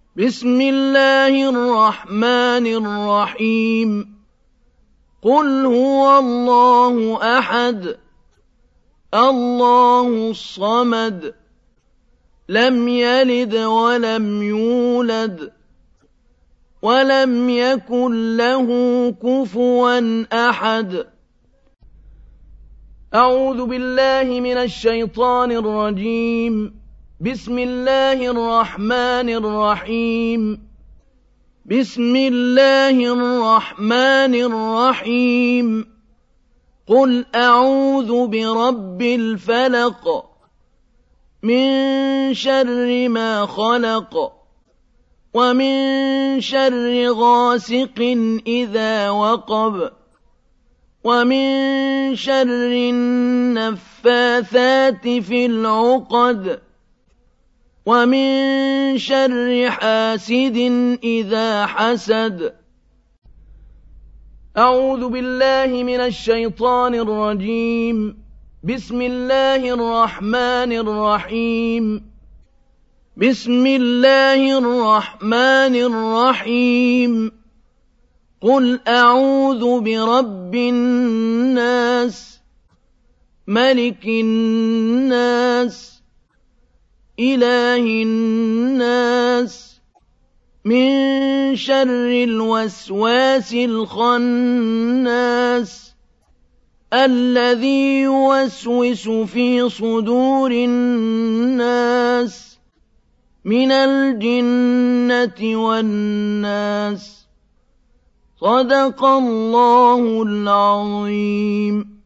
بسم الله الرحمن الرحيم قل هو الله أحد الله الصمد لم يلد ولم يولد ولم يكن له كفوا أحد أعوذ بالله من الشيطان الرجيم بسم الله الرحمن الرحيم بسم الله الرحمن الرحيم قل أعوذ برب الفلق من شر ما خلق ومن شر غاسق إذا وقب ومن شر النفاثات في العقد ومن شر حاسد إذا حسد أعوذ بالله من الشيطان الرجيم بسم الله الرحمن الرحيم بسم الله الرحمن الرحيم قل أعوذ برب الناس ملك الناس إله الناس من شر الوسواس الخناس الذي يوسوس في صدور الناس من الجنة والناس صدق الله العظيم.